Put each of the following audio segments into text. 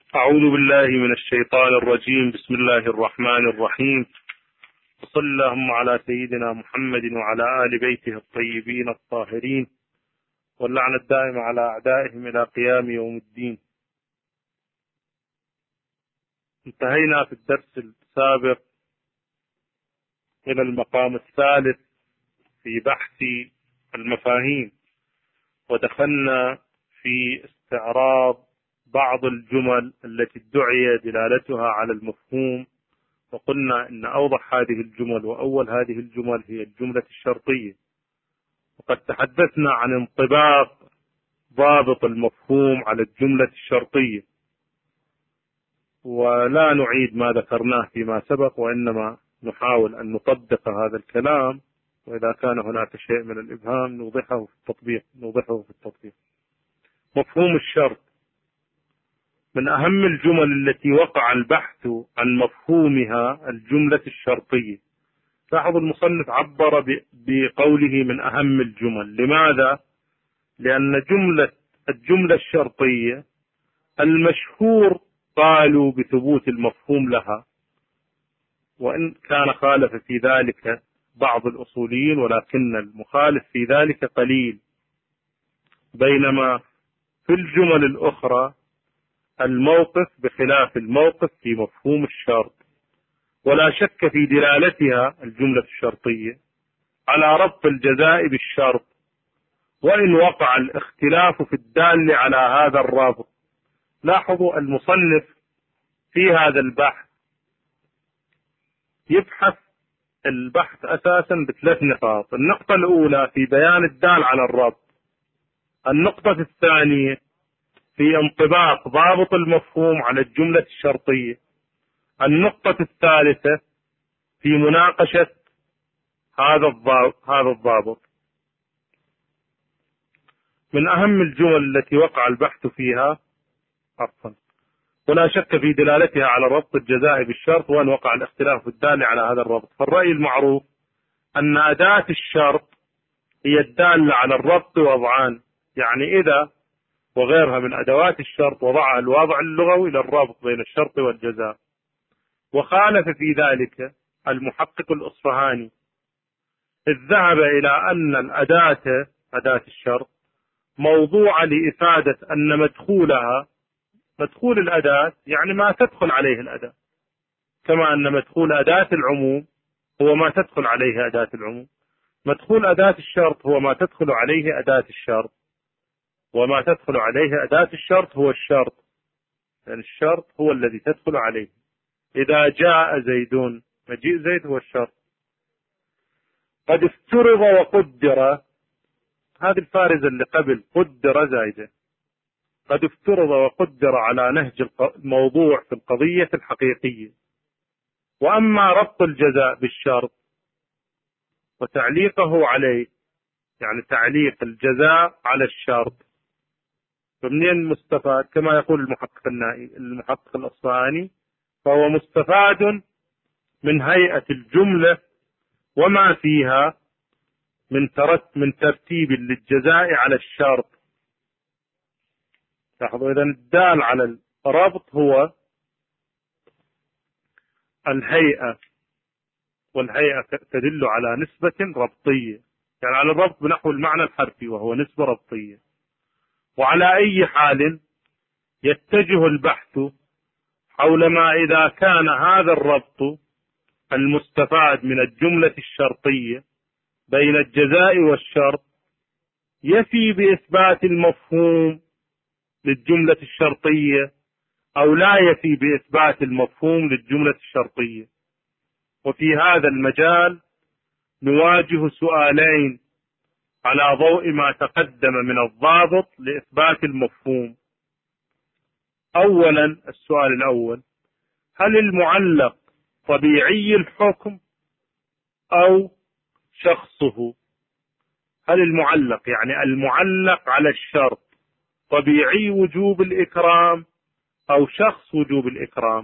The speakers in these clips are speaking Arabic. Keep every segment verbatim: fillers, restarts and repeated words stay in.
أعوذ بالله من الشيطان الرجيم. بسم الله الرحمن الرحيم. وصلى اللهم على سيدنا محمد وعلى آل بيته الطيبين الطاهرين، واللعنة الدائمة على أعدائهم إلى قيام يوم الدين. انتهينا في الدرس السابق إلى المقام الثالث في بحث المفاهيم، ودخلنا في استعراض بعض الجمل التي ادعي دلالتها على المفهوم، وقلنا إن أوضح هذه الجمل وأول هذه الجمل هي الجملة الشرطية. وقد تحدثنا عن انطباق ضابط المفهوم على الجملة الشرطية، ولا نعيد ما ذكرناه فيما سبق، وإنما نحاول أن نطبق هذا الكلام، وإذا كان هناك شيء من الإبهام نوضحه في التطبيق نوضحه في التطبيق. مفهوم الشرط من أهم الجمل التي وقع البحث عن مفهومها الجملة الشرطية. لاحظوا المصنف عبر بقوله من أهم الجمل. لماذا؟ لأن جملة الجملة الشرطية المشهور قالوا بثبوت المفهوم لها، وإن كان خالف في ذلك بعض الأصوليين، ولكن المخالف في ذلك قليل، بينما في الجمل الأخرى الموقف بخلاف الموقف في مفهوم الشرط. ولا شك في دلالتها الجملة الشرطية على ربط الجزاء بالشرط، وإن وقع الاختلاف في الدال على هذا الرابط. لاحظوا المصنف في هذا البحث يبحث البحث أساسا بثلاث نقاط. النقطة الأولى في بيان الدال على الربط، النقطة الثانية في انطباق ضابط المفهوم على الجملة الشرطية، النقطة الثالثة في مناقشة هذا هذا الضابط. من أهم الجمل التي وقع البحث فيها عفوا ولا شك في دلالتها على ربط الجزاء بالشرط، وأن وقع الاختلاف الدال على هذا الربط. فالرأي المعروف أن أداة الشرط هي الدالة على الربط وضعان، يعني إذا وغيرها من أدوات الشرط وضعها الوضع اللغوي للربط بين الشرط والجزاء. وخالف في ذلك المحقق الأصفهاني، إذ ذهب إلى أن الأداة أداة الشرط موضوعة لإفادة أن مدخولها مدخول الأداة يعني ما تدخل عليه الأداة، كما أن مدخول أداة العموم هو ما تدخل عليه أداة العموم. مدخول أداة الشرط هو ما تدخل عليه أداة الشرط، وما تدخل عليه أداة الشرط هو الشرط، لأن الشرط هو الذي تدخل عليه. إذا جاء زيدون، مجيء زيد هو الشرط. قد افترض وقدر، هذه الفارزة اللي قبل قدر زايدة، قد افترض وقدر على نهج الموضوع في القضية الحقيقية. وأما ربط الجزاء بالشرط وتعليقه عليه، يعني تعليق الجزاء على الشرط، فمنين مستفاد؟ كما يقول المحقق النائي المحقق الأصفهاني، فهو مستفاد من هيئة الجملة وما فيها من من ترتيب للجزاء على الشرط. لاحظوا إذن الدال على الربط هو الهيئة، والهيئة تدل على نسبة ربطية، يعني على الربط بنحو المعنى الحرفي وهو نسبة ربطية. وعلى أي حال يتجه البحث حول ما إذا كان هذا الربط المستفاد من الجملة الشرطية بين الجزاء والشرط يفي بإثبات المفهوم للجملة الشرطية أو لا يفي بإثبات المفهوم للجملة الشرطية. وفي هذا المجال نواجه سؤالين على ضوء ما تقدم من الضابط لإثبات المفهوم. أولا، السؤال الأول: هل المعلق طبيعي الحكم أو شخصه؟ هل المعلق يعني المعلق على الشرط طبيعي وجوب الإكرام أو شخص وجوب الإكرام؟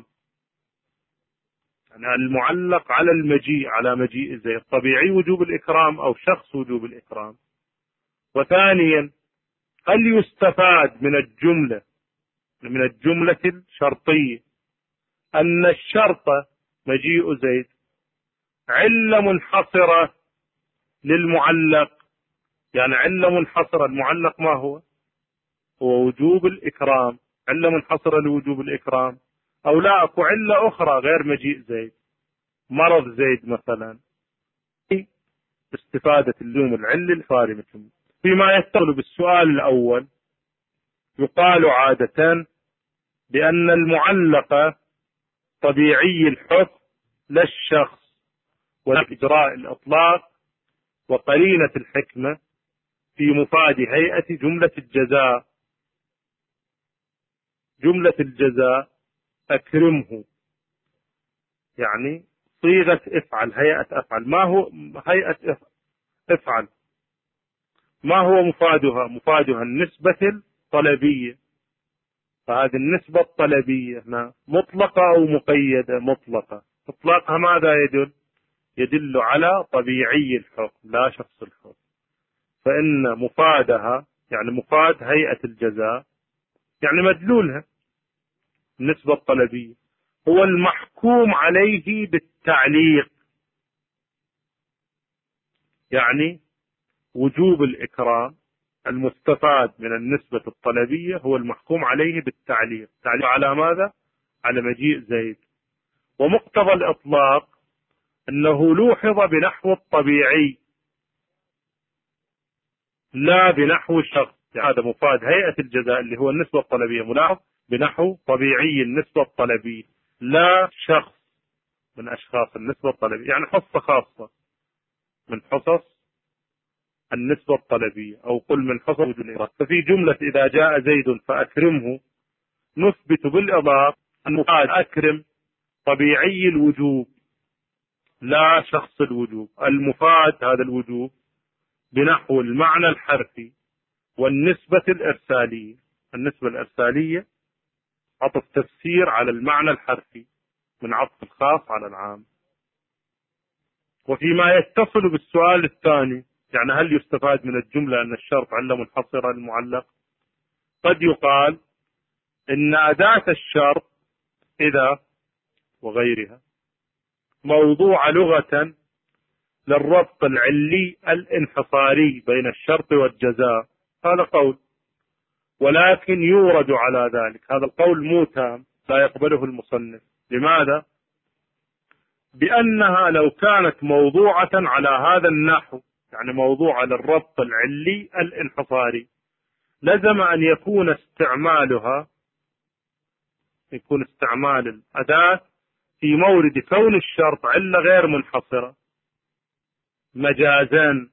يعني المعلق على المجيء على مجيء زيد طبيعي وجوب الإكرام أو شخص وجوب الإكرام؟ وثانيا، هل يستفاد من الجملة من الجملة الشرطية أن الشرط مجيء زيد علة منحصرة للمعلق. يعني علة منحصرة، المعلق ما هو؟ هو وجوب الإكرام، علة منحصرة لوجوب الإكرام. أو لا، أكو علة أخرى غير مجيء زيد، مرض زيد مثلا. استفادة اللزوم العلة الفارمة. فيما يتصل بالسؤال الأول يقال عادة بأن المعلق طبيعي الحكم لا الشخص، وإجراء الإطلاق وقرينة الحكمة في مفاد هيئة جملة الجزاء. جملة الجزاء أكرمه، يعني صيغة افعل، هيئة افعل. ما هو هيئة افعل؟ ما هو مفادها؟ مفادها النسبة الطلبية. فهذه النسبة الطلبية هنا مطلقة أو مقيدة؟ مطلقة. إطلاقها ماذا يدل؟ يدل على طبيعي الحكم لا شخص الحكم. فإن مفادها يعني مفاد هيئة الجزاء، يعني مدلولها النسبة الطلبية هو المحكوم عليه بالتعليق. يعني وجوب الإكرام المستفاد من النسبة الطلبية هو المحكوم عليه بالتعليق. تعليق على ماذا؟ على مجيء زيد. ومقتضى الإطلاق أنه لوحظ بنحو الطبيعي لا بنحو الشخص. يعني هذا مفاد هيئة الجزاء اللي هو النسبة الطلبية ملاحظ بنحو طبيعي النسبة الطلبية لا شخص من أشخاص النسبة الطلبية، يعني حصة خاصة من حصص النسبة الطلبية، أو قل من حصص وجود الإضافة. ففي جملة إذا جاء زيد فأكرمه نثبت بالإضافة أن مفاد أكرم طبيعي الوجوب لا شخص الوجوب. المفاد هذا الوجوب بنحو المعنى الحرفي والنسبة الإرسالية. النسبة الإرسالية عطف تفسير على المعنى الحرفي من عطف الخاص على العام. وفيما يتصل بالسؤال الثاني، يعني هل يستفاد من الجملة أن الشرط علة منحصرة للمعلق؟ قد يقال إن أداة الشرط إذا وغيرها موضوع لغة للربط العلي الانحصاري بين الشرط والجزاء. هذا قول، ولكن يورد على ذلك. هذا القول مو تام، لا يقبله المصنف. لماذا؟ بأنها لو كانت موضوعة على هذا النحو، يعني موضوعة للربط العلي الانحصاري، لزم أن يكون استعمالها يكون استعمال الأداة في مورد كون الشرط علة غير منحصرة مجازا،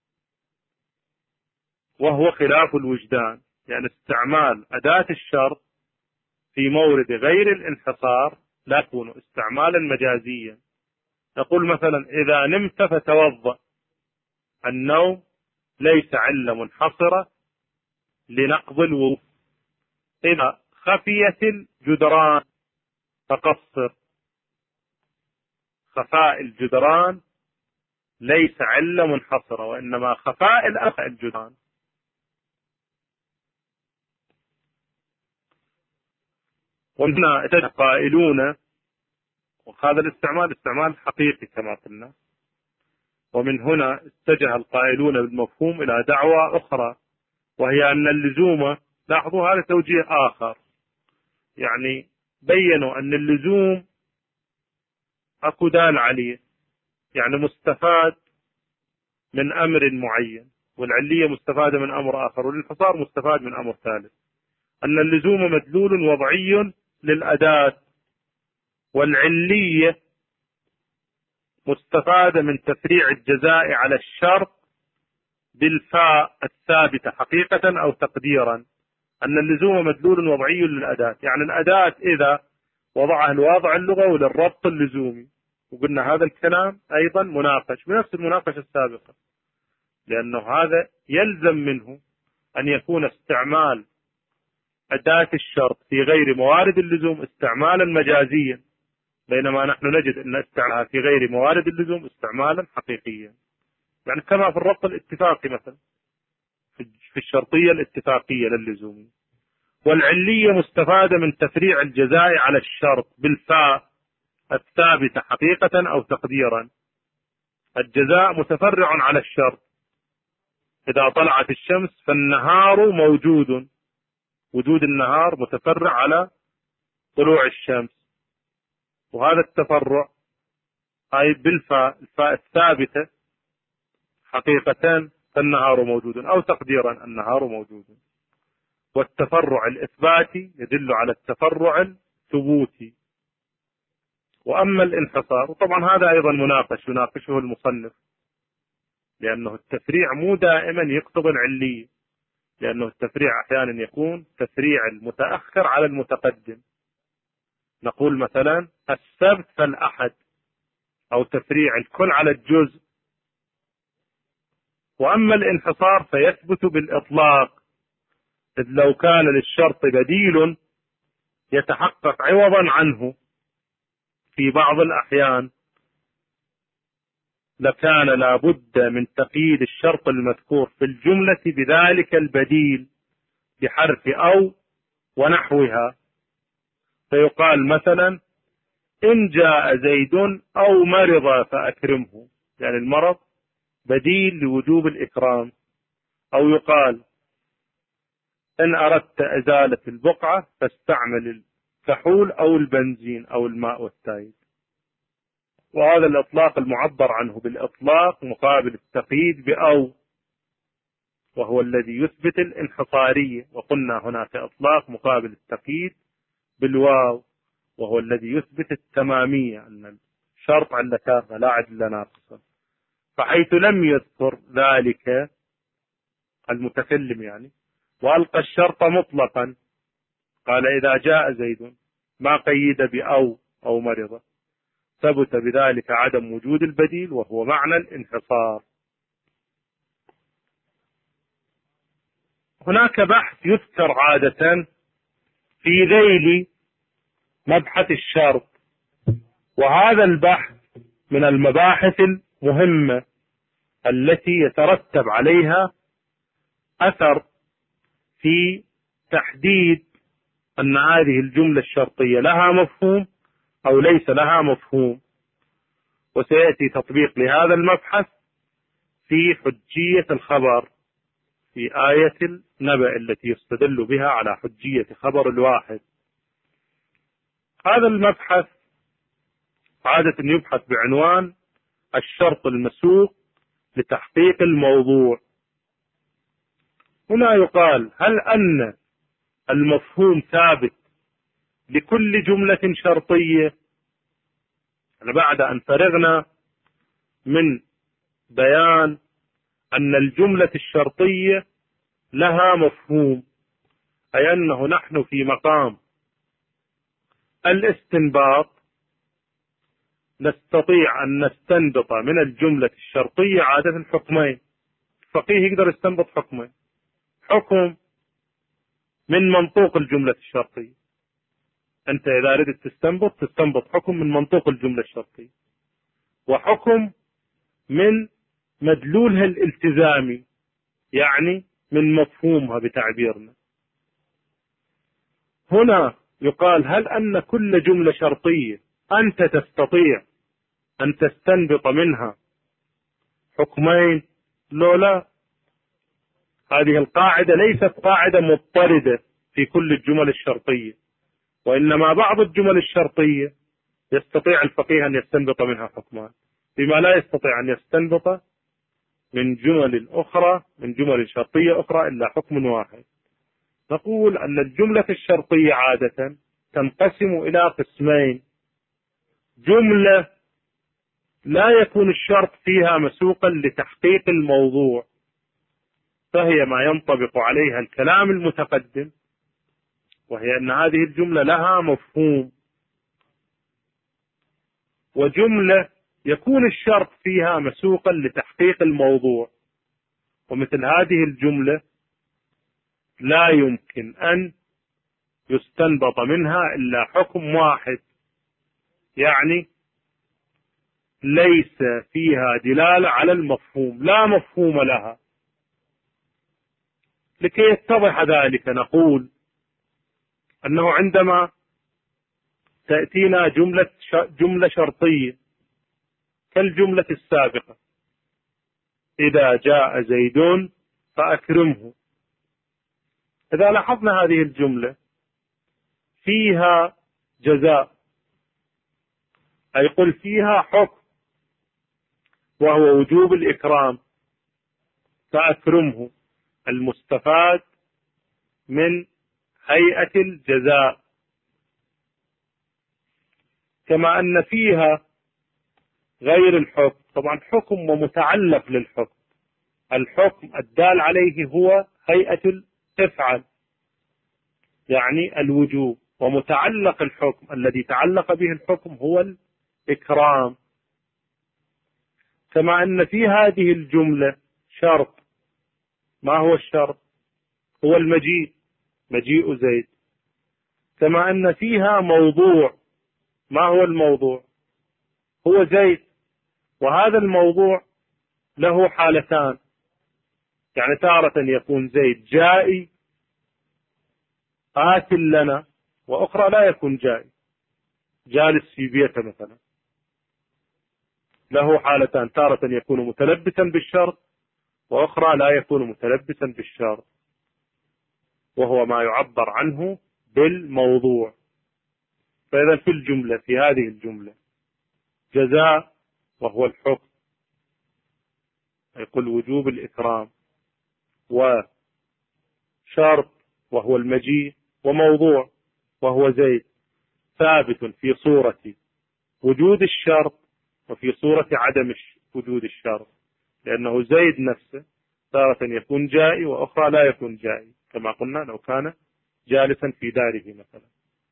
وهو خلاف الوجدان. يعني استعمال أداة الشرط في مورد غير الانحصار لا يكون استعمالا مجازيا. نقول مثلا إذا نمت فتوضأ، النوم ليس علة منحصرة لنقض الوضوء. إذا خفيت الجدران فقصر، خفاء الجدران ليس علة منحصرة، وإنما خفاء الأخ الجدران. وهنا اتجه قائلون، وهذا الاستعمال استعمال حقيقي كما قلنا، ومن هنا اتجه القائلون بالمفهوم إلى دعوة أخرى، وهي أن اللزوم، لاحظوا هذا توجيه آخر، يعني بيّنوا أن اللزوم أكو دال عليه، يعني مستفاد من أمر معين، والعلية مستفادة من أمر آخر، والانحصار مستفاد من أمر ثالث. أن اللزوم مدلول وضعي للأداة، والعلية مستفادة من تفريع الجزاء على الشرط بالفاء الثابتة حقيقة أو تقديرا. أن اللزوم مدلول وضعي للأداة، يعني الأداة إذا وضعها الواضع اللغوي للربط اللزومي. وقلنا هذا الكلام أيضا مناقش بنفس المناقشة السابقة، لأنه هذا يلزم منه أن يكون استعمال أداة الشرط في غير موارد اللزوم استعمالا مجازيا، بينما نحن نجد أن استعمالها في غير موارد اللزوم استعمالا حقيقيا. يعني كما في الربط الاتفاقي مثلا، في الشرطية الاتفاقية للزوم. والعلية مستفادة من تفريع الجزاء على الشرط بالفاء الثابتة حقيقة أو تقديرا. الجزاء متفرع على الشرط. إذا طلعت الشمس فالنهار موجود، وجود النهار متفرع على طلوع الشمس، وهذا التفرع أي بالفاء الفاء الثابتة حقيقة فالنهار موجود أو تقديرا النهار موجود. والتفرع الإثباتي يدل على التفرع الثبوتي. وأما الانحصار، وطبعا هذا أيضا مناقش يناقشه المصنف، لأنه التفريع مو دائما يقتضي العلية، لأنه التفريع أحيانا يكون تفريع المتأخر على المتقدم. نقول مثلا السبت فالأحد، أو تفريع الكل على الجزء. وأما الانحصار فيثبت بالإطلاق، إذ لو كان للشرط بديل يتحقق عوضا عنه في بعض الأحيان لكان لابد من تقييد الشرط المذكور في الجملة بذلك البديل بحرف أو ونحوها. فيقال مثلا إن جاء زيد أو مرض فأكرمه، يعني المرض بديل لوجوب الإكرام. أو يقال إن أردت إزالة البقعة فاستعمل الكحول أو البنزين أو الماء والتايد. وهذا الإطلاق المعبر عنه بالإطلاق مقابل التقييد بأو، وهو الذي يثبت الانحصارية. وقلنا هناك إطلاق مقابل التقييد بالواو، وهو الذي يثبت التمامية، أن الشرط علة كاملة لا عدل ناقصا. فحيث لم يذكر ذلك المتكلم يعني وألقى الشرط مطلقا، قال إذا جاء زيد ما قيد بأو أو مرض، ثبت بذلك عدم وجود البديل، وهو معنى الانحصار. هناك بحث يذكر عادة في ذيل مبحث الشرط، وهذا البحث من المباحث المهمة التي يترتب عليها أثر في تحديد أن هذه الجملة الشرطية لها مفهوم أو ليس لها مفهوم. وسيأتي تطبيق لهذا المبحث في حجية الخبر في آية النبأ التي يستدل بها على حجية خبر الواحد. هذا المبحث عادة يبحث بعنوان الشرط المسوق لتحقيق الموضوع. هنا يقال هل أن المفهوم ثابت لكل جملة شرطية؟ بعد أن فرغنا من بيان أن الجملة الشرطية لها مفهوم، أي أنه نحن في مقام الاستنباط نستطيع أن نستنبط من الجملة الشرطية عادة حكمين. الفقيه يقدر يستنبط حكمين: حكم من منطوق الجملة الشرطية، أنت إذا أردت تستنبط تستنبط حكم من منطوق الجملة الشرطية، وحكم من مدلولها الالتزامي، يعني من مفهومها بتعبيرنا. هنا يقال هل أن كل جملة شرطية أنت تستطيع أن تستنبط منها حكمين؟ لو لا، هذه القاعدة ليست قاعدة مضطردة في كل الجمل الشرطية، وإنما بعض الجمل الشرطية يستطيع الفقيه أن يستنبط منها حكمان، بما لا يستطيع أن يستنبط من جمل أخرى من جمل شرطية أخرى إلا حكم واحد. نقول أن الجملة الشرطية عادة تنقسم إلى قسمين: جملة لا يكون الشرط فيها مسوقا لتحقيق الموضوع، فهي ما ينطبق عليها الكلام المتقدم، وهي أن هذه الجملة لها مفهوم. وجملة يكون الشرط فيها مسوقا لتحقيق الموضوع، ومثل هذه الجملة لا يمكن أن يستنبط منها إلا حكم واحد، يعني ليس فيها دلالة على المفهوم، لا مفهوم لها. لكي يتضح ذلك نقول أنه عندما تأتينا جملة جملة شرطية كالجملة السابقة، إذا جاء زيد فأكرمه، إذا لاحظنا هذه الجملة فيها جزاء، أي قل فيها حكم وهو وجوب الإكرام، فأكرمه المستفاد من هيئة الجزاء. كما أن فيها غير الحكم، طبعا حكم ومتعلق للحكم، الحكم الدال عليه هو هيئة تفعل يعني الوجوب، ومتعلق الحكم الذي تعلق به الحكم هو الإكرام. كما أن في هذه الجملة شرط، ما هو الشرط؟ هو المجيء، مجيء زيد. كما أن فيها موضوع، ما هو الموضوع؟ هو زيد، وهذا الموضوع له حالتان، يعني تارة يكون زيد جائي آت لنا، وأخرى لا يكون جائي جالس في بيته مثلا، له حالتان، تارة يكون متلبسا بالشرط، وأخرى لا يكون متلبسا بالشرط، وهو ما يعبر عنه بالموضوع. فإذا في الجملة، في هذه الجملة جزاء وهو الحكم، يقول وجوب الإكرام، وشرط وهو المجيء، وموضوع وهو زيد، ثابت في صورة وجود الشرط وفي صورة عدم وجود الشرط، لأنه زيد نفسه تارة يكون جائي وأخرى لا يكون جائي، كما قلنا لو كان جالسا في داره مثلا.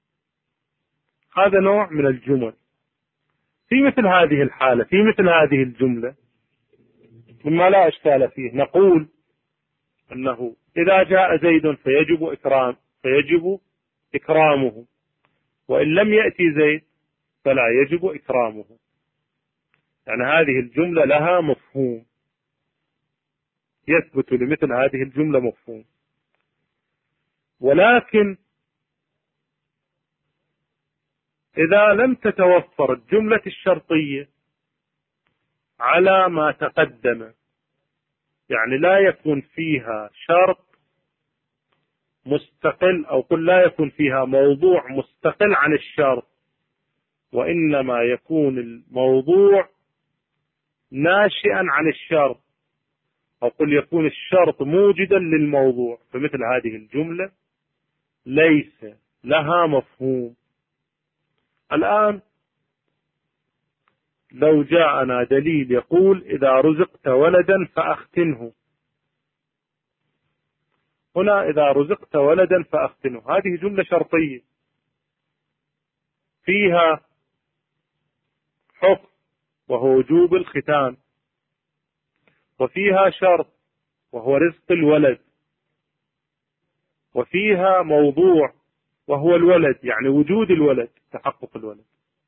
هذا نوع من الجمل. في مثل هذه الحالة، في مثل هذه الجملة مما لا إشكال فيه، نقول أنه إذا جاء زيد فيجب إكرام فيجب إكرامه، وإن لم يأتي زيد فلا يجب إكرامه. يعني هذه الجملة لها مفهوم، يثبت لمثل هذه الجملة مفهوم. ولكن إذا لم تتوفر الجملة الشرطية على ما تقدم، يعني لا يكون فيها شرط مستقل، أو قل لا يكون فيها موضوع مستقل عن الشرط، وإنما يكون الموضوع ناشئا عن الشرط، أو قل يكون الشرط موجدا للموضوع، فمثل هذه الجملة ليس لها مفهوم. الآن لو جاءنا دليل يقول إذا رزقت ولدا فأختنه، هنا إذا رزقت ولدا فأختنه، هذه جملة شرطية فيها حكم وهو وجوب الختان، وفيها شرط وهو رزق الولد، وفيها موضوع وهو الولد، يعني وجود الولد، تحقق الولد.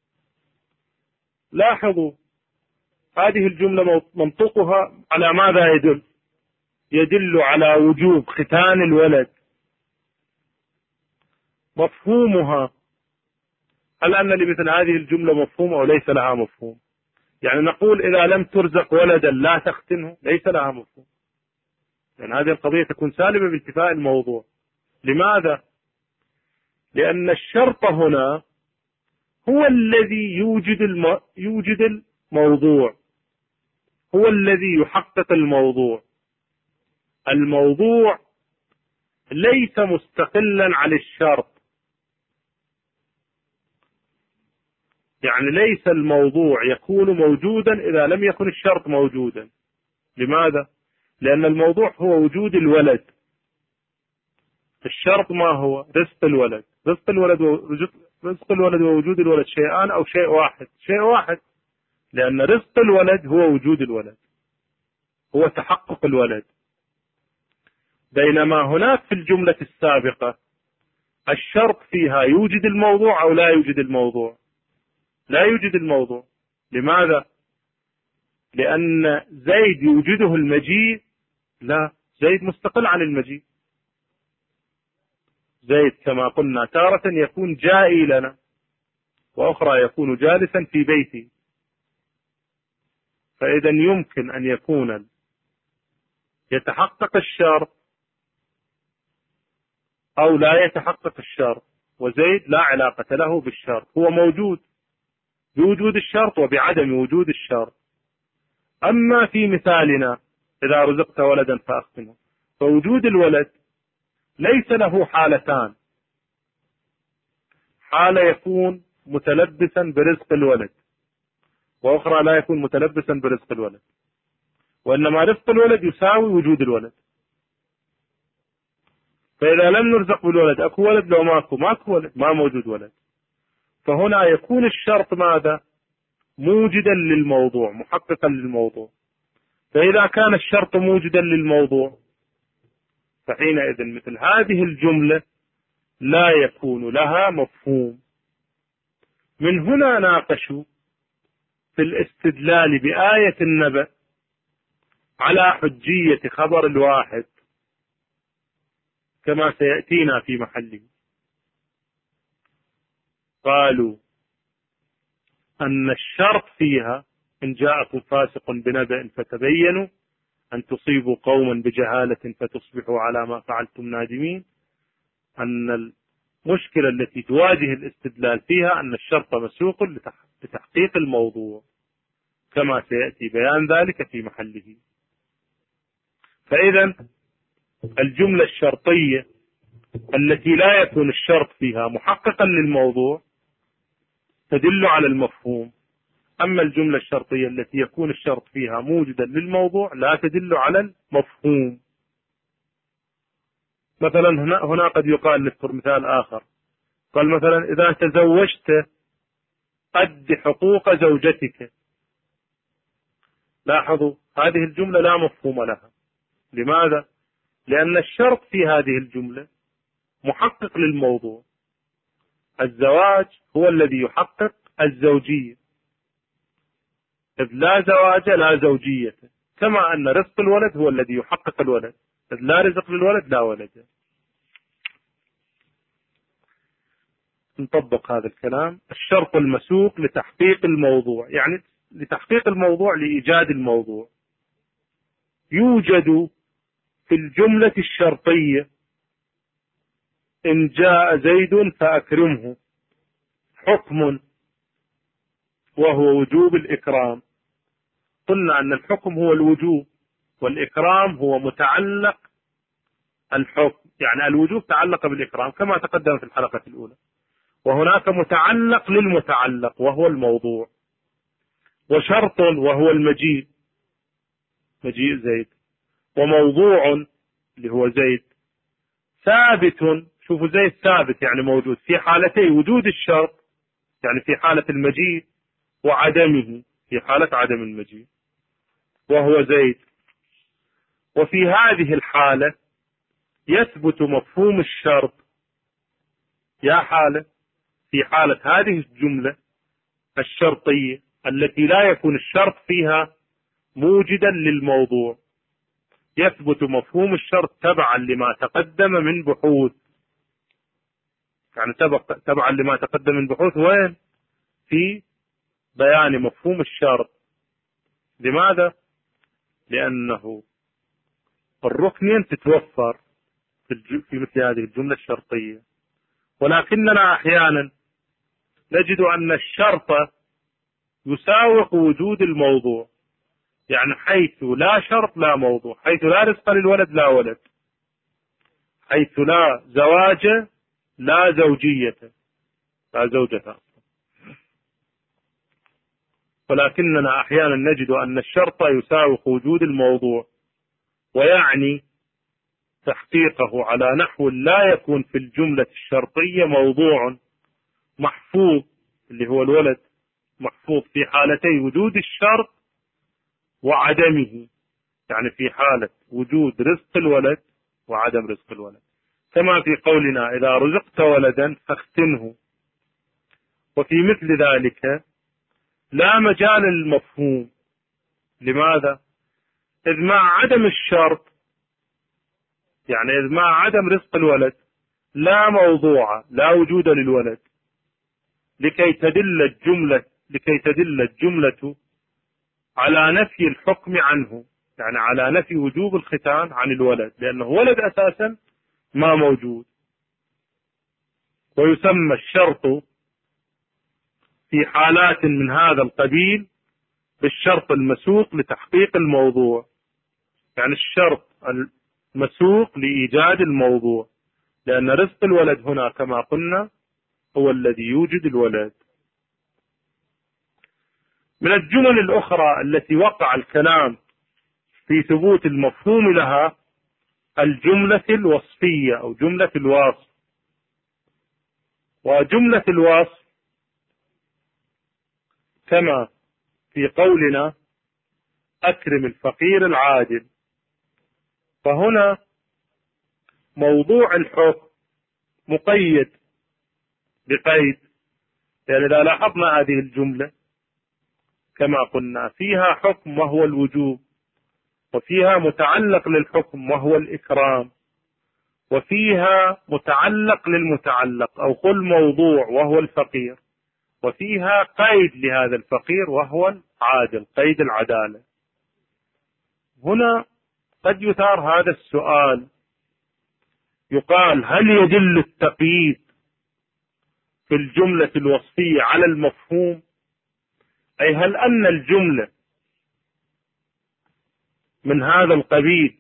لاحظوا هذه الجملة منطقها على ماذا يدل؟ يدل على وجوب ختان الولد. مفهومها، هل أن لمثل هذه الجملة مفهوم أو ليس لها مفهوم؟ يعني نقول إذا لم ترزق ولدا لا تختنه، ليس لها مفهوم، لأن هذه القضية تكون سالبة بانتفاء الموضوع. لماذا؟ لأن الشرط هنا هو الذي يوجد الم... يوجد الموضوع، هو الذي يحقق الموضوع. الموضوع ليس مستقلا عن الشرط، يعني ليس الموضوع يكون موجودا إذا لم يكن الشرط موجودا. لماذا؟ لأن الموضوع هو وجود الولد، الشرط ما هو؟ رزق الولد. رزق الولد ورزق رزق الولد ووجود الولد شيئان أو شيء واحد؟ شيء واحد، لأن رزق الولد هو وجود الولد، هو تحقق الولد. بينما هناك في الجملة السابقة الشرط فيها يوجد الموضوع أو لا يوجد الموضوع؟ لا يوجد الموضوع. لماذا؟ لأن زيد يوجده المجيء؟ لا، زيد مستقل عن المجيء. زيد كما قلنا تارة يكون جائي لنا، وأخرى يكون جالسا في بيتي. فإذا يمكن أن يكون يتحقق الشرط أو لا يتحقق الشرط، وزيد لا علاقة له بالشرط، هو موجود بوجود الشرط وبعدم وجود الشرط. أما في مثالنا إذا رزقت ولدا فأختنه، فوجود الولد ليس له حالتان، حالة يكون متلبسا برزق الولد، وأخرى لا يكون متلبسا برزق الولد، وإنما رزق الولد يساوي وجود الولد. فإذا لم نرزق بالولد أكو ولد، لو ماكو ماكو ولد، ما موجود ولد. فهنا يكون الشرط ماذا؟ موجدا للموضوع، محققا للموضوع. فإذا كان الشرط موجدا للموضوع، فحينئذ مثل هذه الجملة لا يكون لها مفهوم. من هنا ناقشوا في الاستدلال بآية النبأ على حجية خبر الواحد كما سيأتينا في محله. قالوا أن الشرط فيها إن جاءكم فاسق بنبأ فتبينوا أن تصيبوا قوما بجهالة فتصبحوا على ما فعلتم نادمين، أن المشكلة التي تواجه الاستدلال فيها أن الشرط مسوق لتحقيق الموضوع كما سيأتي بيان ذلك في محله. فإذا الجملة الشرطية التي لا يكون الشرط فيها محققا للموضوع تدل على المفهوم، أما الجملة الشرطية التي يكون الشرط فيها موجدا للموضوع لا تدل على المفهوم. مثلا هنا, هنا قد يقال، نذكر مثال آخر، قال مثلا إذا تزوجت أد حقوق زوجتك. لاحظوا هذه الجملة لا مفهوم لها. لماذا؟ لأن الشرط في هذه الجملة محقق للموضوع. الزواج هو الذي يحقق الزوجية، إذ لا زواج لا زوجية، كما أن رزق الولد هو الذي يحقق الولد، إذ لا رزق للولد لا ولد. نطبق هذا الكلام. الشرط المسوق لتحقيق الموضوع، يعني لتحقيق الموضوع، لإيجاد الموضوع. يوجد في الجملة الشرطية إن جاء زيد فأكرمه حكم وهو وجوب الإكرام. قلنا أن الحكم هو الوجوب والإكرام هو متعلق الحكم، يعني الوجوب تعلق بالإكرام كما تقدم في الحلقة الأولى، وهناك متعلق للمتعلق وهو الموضوع، وشرط وهو المجيء، مجيء زيد، وموضوع اللي هو زيد ثابت. شوفوا زيد ثابت يعني موجود في حالتي وجود الشرط، يعني في حالة المجيء، وعدمه في حالة عدم المجيء، وهو زيد. وفي هذه الحالة يثبت مفهوم الشرط. يا حالة في حالة هذه الجملة الشرطية التي لا يكون الشرط فيها موجدا للموضوع، يثبت مفهوم الشرط تبعا لما تقدم من بحوث. يعني تبعا لما تقدم من بحوث وين؟ في بيان مفهوم الشرط. لماذا؟ لأنه الركنين تتوفر في مثل هذه الجملة الشرطية، ولكننا أحيانا نجد أن الشرط يساوق وجود الموضوع، يعني حيث لا شرط لا موضوع، حيث لا رزق للولد لا ولد، حيث لا زواج لا زوجية، لا زوجة. ولكننا أحيانا نجد أن الشرط يساوق وجود الموضوع، ويعني تحقيقه على نحو لا يكون في الجملة الشرطية موضوع محفوظ اللي هو الولد، محفوظ في حالتي وجود الشرط وعدمه، يعني في حالة وجود رزق الولد وعدم رزق الولد، كما في قولنا إذا رزقت ولدا فاختنه. وفي مثل ذلك لا مجال للمفهوم. لماذا؟ إذ مع عدم الشرط، يعني إذ مع عدم رزق الولد لا موضوع لا وجود للولد، لكي تدل الجملة لكي تدل الجملة على نفي الحكم عنه، يعني على نفي وجوب الختان عن الولد، لأنه ولد أساسا ما موجود. ويسمى الشرط في حالات من هذا القبيل بالشرط المسوق لتحقيق الموضوع، يعني الشرط المسوق لإيجاد الموضوع، لأن رزق الولد هنا كما قلنا هو الذي يوجد الولد. من الجمل الأخرى التي وقع الكلام في ثبوت المفهوم لها الجملة الوصفية أو جملة الوصف. وجملة الوصف كما في قولنا أكرم الفقير العادل، فهنا موضوع الحكم مقيد بقيد، يعني إذا لاحظنا هذه الجملة كما قلنا فيها حكم وهو الوجوب، وفيها متعلق للحكم وهو الإكرام، وفيها متعلق للمتعلق أو قل موضوع وهو الفقير، وفيها قيد لهذا الفقير وهو العادل، قيد العدالة. هنا قد يثار هذا السؤال، يقال هل يدل التقييد في الجملة الوصفية على المفهوم؟ أي هل أن الجملة من هذا القبيل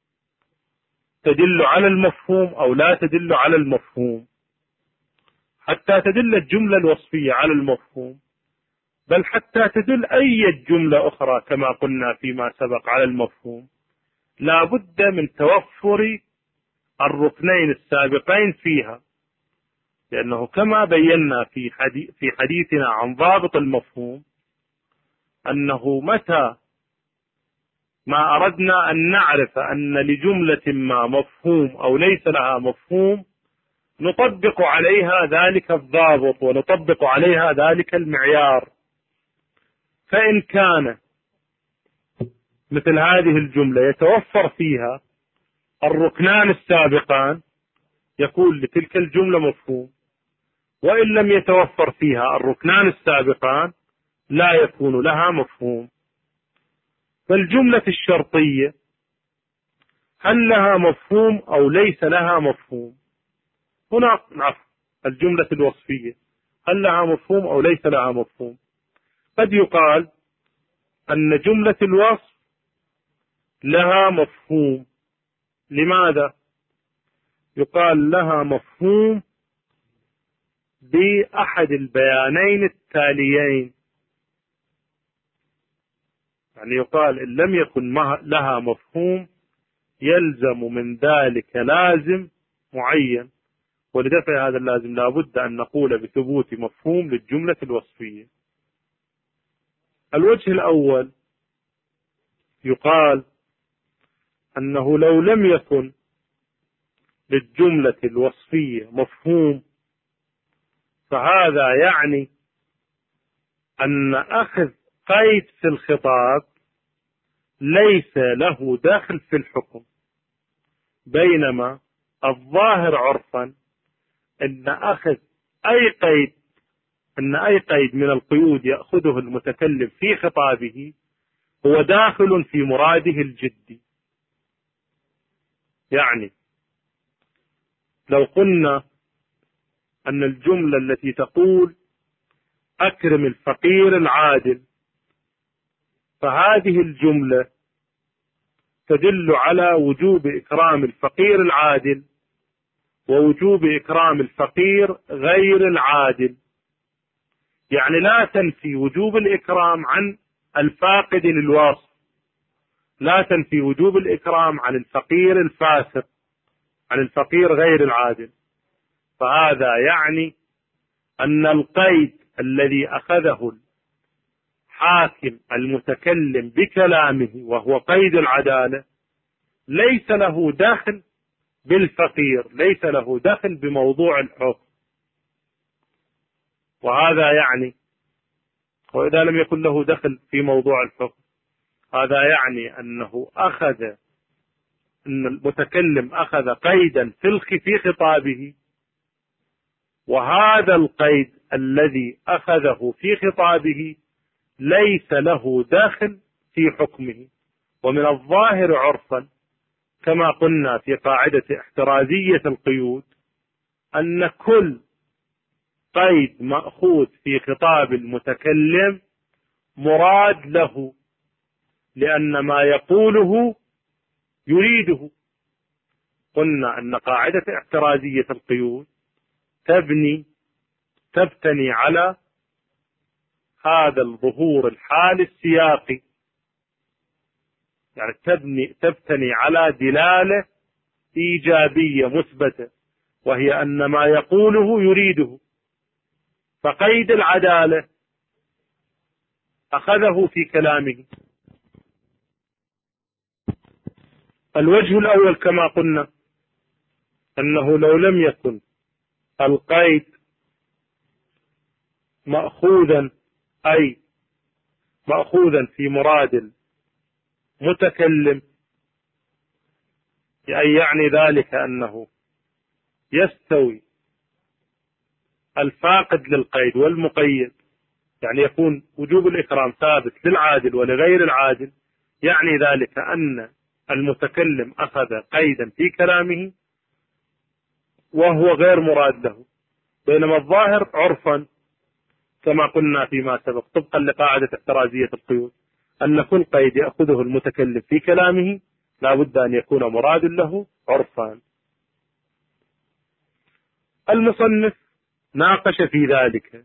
تدل على المفهوم أو لا تدل على المفهوم؟ حتى تدل الجملة الوصفية على المفهوم، بل حتى تدل أي جملة أخرى كما قلنا فيما سبق على المفهوم، لا بد من توفر الركنين السابقين فيها، لأنه كما بينا في في حديثنا عن ضابط المفهوم أنه متى ما أردنا أن نعرف أن لجملة ما مفهوم أو ليس لها مفهوم نطبق عليها ذلك الضابط ونطبق عليها ذلك المعيار. فإن كان مثل هذه الجملة يتوفر فيها الركنان السابقان يكون لتلك الجملة مفهوم، وإن لم يتوفر فيها الركنان السابقان لا يكون لها مفهوم. فالجملة الشرطية هل لها مفهوم أو ليس لها مفهوم؟ هنا نعرف الجملة الوصفية هل لها مفهوم أو ليس لها مفهوم. قد يقال أن جملة الوصف لها مفهوم. لماذا؟ يقال لها مفهوم بأحد البيانين التاليين، يعني يقال إن لم يكن لها مفهوم يلزم من ذلك لازم معين، ولدفع هذا اللازم لا بد أن نقول بثبوت مفهوم للجملة الوصفية. الوجه الأول يقال أنه لو لم يكن للجملة الوصفية مفهوم فهذا يعني أن أخذ قيد في الخطاب ليس له دخل في الحكم، بينما الظاهر عرفا أن أخذ أي قيد أن أي قيد من القيود يأخذه المتكلم في خطابه هو داخل في مراده الجدي. يعني لو قلنا أن الجملة التي تقول أكرم الفقير العادل، فهذه الجملة تدل على وجوب إكرام الفقير العادل ووجوب إكرام الفقير غير العادل، يعني لا تنفي وجوب الإكرام عن الفاقد للوصف، لا تنفي وجوب الإكرام عن الفقير الفاسق، عن الفقير غير العادل. فهذا يعني أن القيد الذي أخذه الحاكم المتكلم بكلامه وهو قيد العدالة ليس له دخل بالفقير، ليس له دخل بموضوع الحكم. وهذا يعني وإذا لم يكن له دخل في موضوع الحكم هذا يعني أنه أخذ أن المتكلم أخذ قيدا في في خطابه وهذا القيد الذي أخذه في خطابه ليس له داخل في حكمه. ومن الظاهر عرفا كما قلنا في قاعدة احترازية القيود أن كل قيد مأخوذ في خطاب المتكلم مراد له، لأن ما يقوله يريده. قلنا أن قاعدة احترازية القيود تبني تبتني على هذا الظهور الحالي السياقي، يعني تبني تبتني على دلالة إيجابية مثبتة، وهي أن ما يقوله يريده. فقيد العدالة أخذه في كلامه. الوجه الأول كما قلنا أنه لو لم يكن القيد مأخوذا أي مأخوذا في مراد المتكلم، أي يعني ذلك أنه يستوي الفاقد للقيد والمقيد، يعني يكون وجوب الإكرام ثابت للعادل ولغير العادل، يعني ذلك أن المتكلم أخذ قيدا في كلامه وهو غير مراد له. بينما الظاهر عرفا كما قلنا فيما سبق طبقا لقاعدة احترازية القيود أن كل قيد يأخذه المتكلم في كلامه لا بد أن يكون مراد له عرفا. المصنف ناقش في ذلك،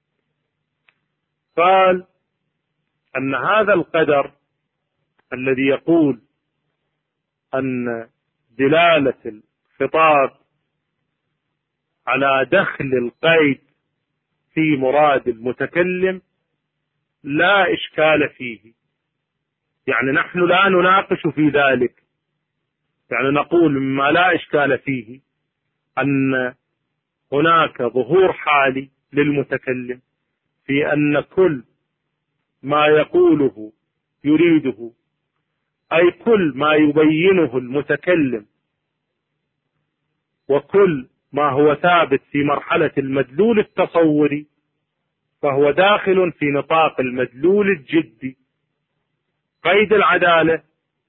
قال أن هذا القدر الذي يقول أن دلالة الخطاب على دخل القيد في مراد المتكلم لا إشكال فيه، يعني نحن لا نناقش في ذلك، يعني نقول مما لا إشكال فيه أن هناك ظهور حالي للمتكلم في أن كل ما يقوله يريده، أي كل ما يبينه المتكلم وكل ما هو ثابت في مرحلة المدلول التصوري فهو داخل في نطاق المدلول الجدي. قيد العدالة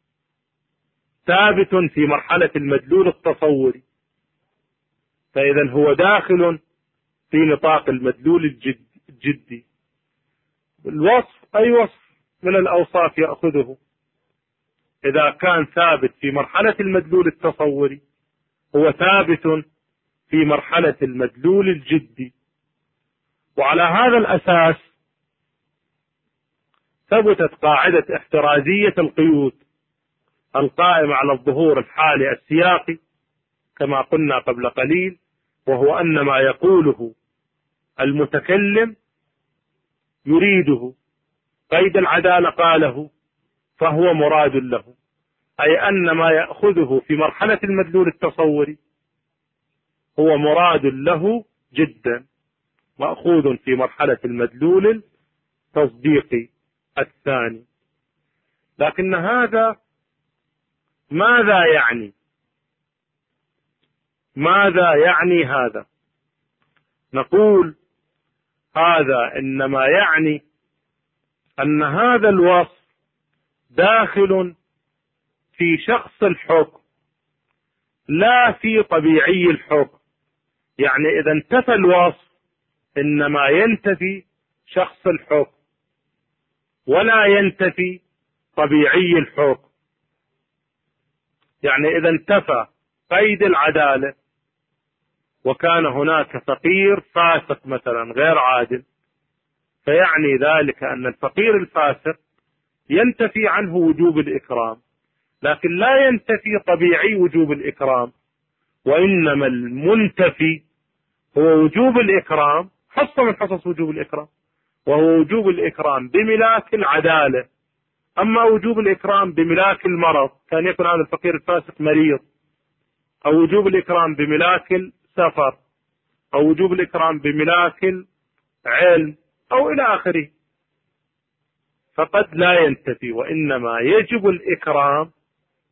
ثابت في مرحلة المدلول التصوري، فإذا هو داخل في نطاق المدلول الجدي. الوصف أي وصف من الأوصاف يأخذه إذا كان ثابت في مرحلة المدلول التصوري هو ثابت في مرحلة المدلول الجدي. وعلى هذا الأساس ثبتت قاعدة احترازية القيود القائمة على الظهور الحالي السياقي كما قلنا قبل قليل، وهو أن ما يقوله المتكلم يريده. قيد العدالة قاله فهو مراد له، أي أن ما يأخذه في مرحلة المدلول التصوري هو مراد له جدا، مأخوذ في مرحلة المدلول التصديقي الثاني. لكن هذا ماذا يعني؟ ماذا يعني هذا؟ نقول هذا إنما يعني أن هذا الوصف داخل في شخص الحكم لا في طبيعي الحكم. يعني إذا انتفى الوصف إنما ينتفي شخص الحكم ولا ينتفي طبيعي الحكم. يعني إذا انتفى قيد العدالة وكان هناك فقير فاسق مثلا غير عادل، فيعني ذلك أن الفقير الفاسق ينتفي عنه وجوب الإكرام، لكن لا ينتفي طبيعي وجوب الإكرام، وإنما المنتفي هو وجوب الإكرام حصة من حصص وجوب الإكرام، وهو وجوب الإكرام بملاك العدالة. أما وجوب الإكرام بملاك المرض كان يكون هذا الفقير الفاسق مريض، أو وجوب الإكرام بملاك السفر، أو وجوب الإكرام بملاك العلم أو إلى آخره، فقد لا ينتفي، وإنما يجب الإكرام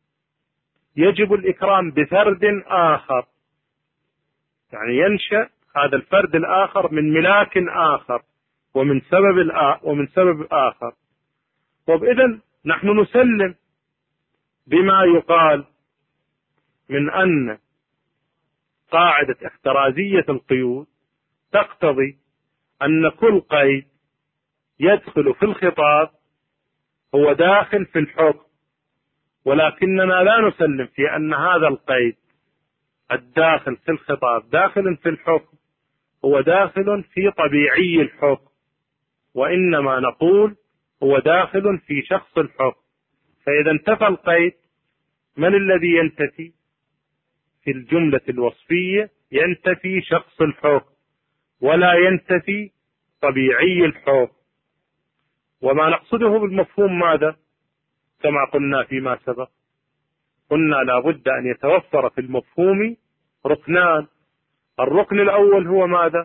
يجب الإكرام بفرد آخر. يعني ينشأ هذا الفرد الآخر من ملاك آخر ومن سبب ومن سبب آخر. طب إذن نحن نسلم بما يقال من أن قاعدة احترازية القيود تقتضي أن كل قيد يدخل في الخطاب هو داخل في الحكم، ولكننا لا نسلم في أن هذا القيد الداخل في الخطاب داخل في الحكم هو داخل في طبيعي الحكم، وإنما نقول هو داخل في شخص الحكم. فإذا انتفى القيد، من الذي ينتفي؟ في الجملة الوصفية ينتفي شخص الحكم ولا ينتفي طبيعي الحكم. وما نقصده بالمفهوم ماذا؟ كما قلنا فيما سبق، قلنا لا بد أن يتوفر في المفهوم ركنان. الركن الأول هو ماذا؟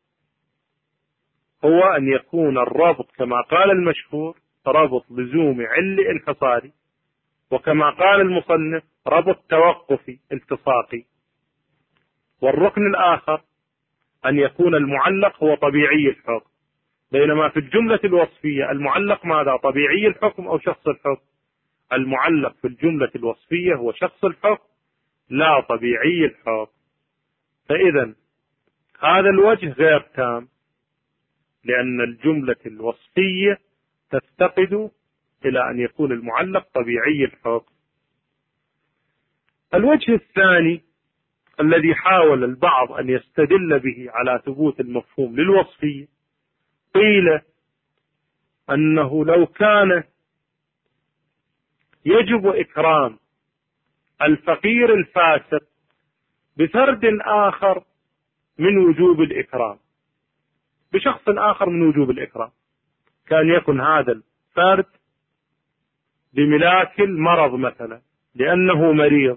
هو أن يكون الرابط كما قال المشهور رابط لزومي علي انحصاري، وكما قال المصنف ربط توقفي التصاقي. والركن الآخر أن يكون المعلق هو طبيعي الحكم، بينما في الجملة الوصفية المعلق ماذا؟ طبيعي الحكم أو شخص الحكم؟ المعلق في الجملة الوصفية هو شخص الحكم لا طبيعي الحكم. فإذا هذا الوجه غير تام، لأن الجملة الوصفية تفتقد إلى أن يكون المعلق طبيعي الحكم. الوجه الثاني الذي حاول البعض أن يستدل به على ثبوت المفهوم للوصفية، قيل أنه لو كان يجب إكرام الفقير الفاسق بفرد آخر من وجوب الإكرام، بشخص آخر من وجوب الإكرام، كان يكن هذا الفرد بملاك المرض مثلا لأنه مريض.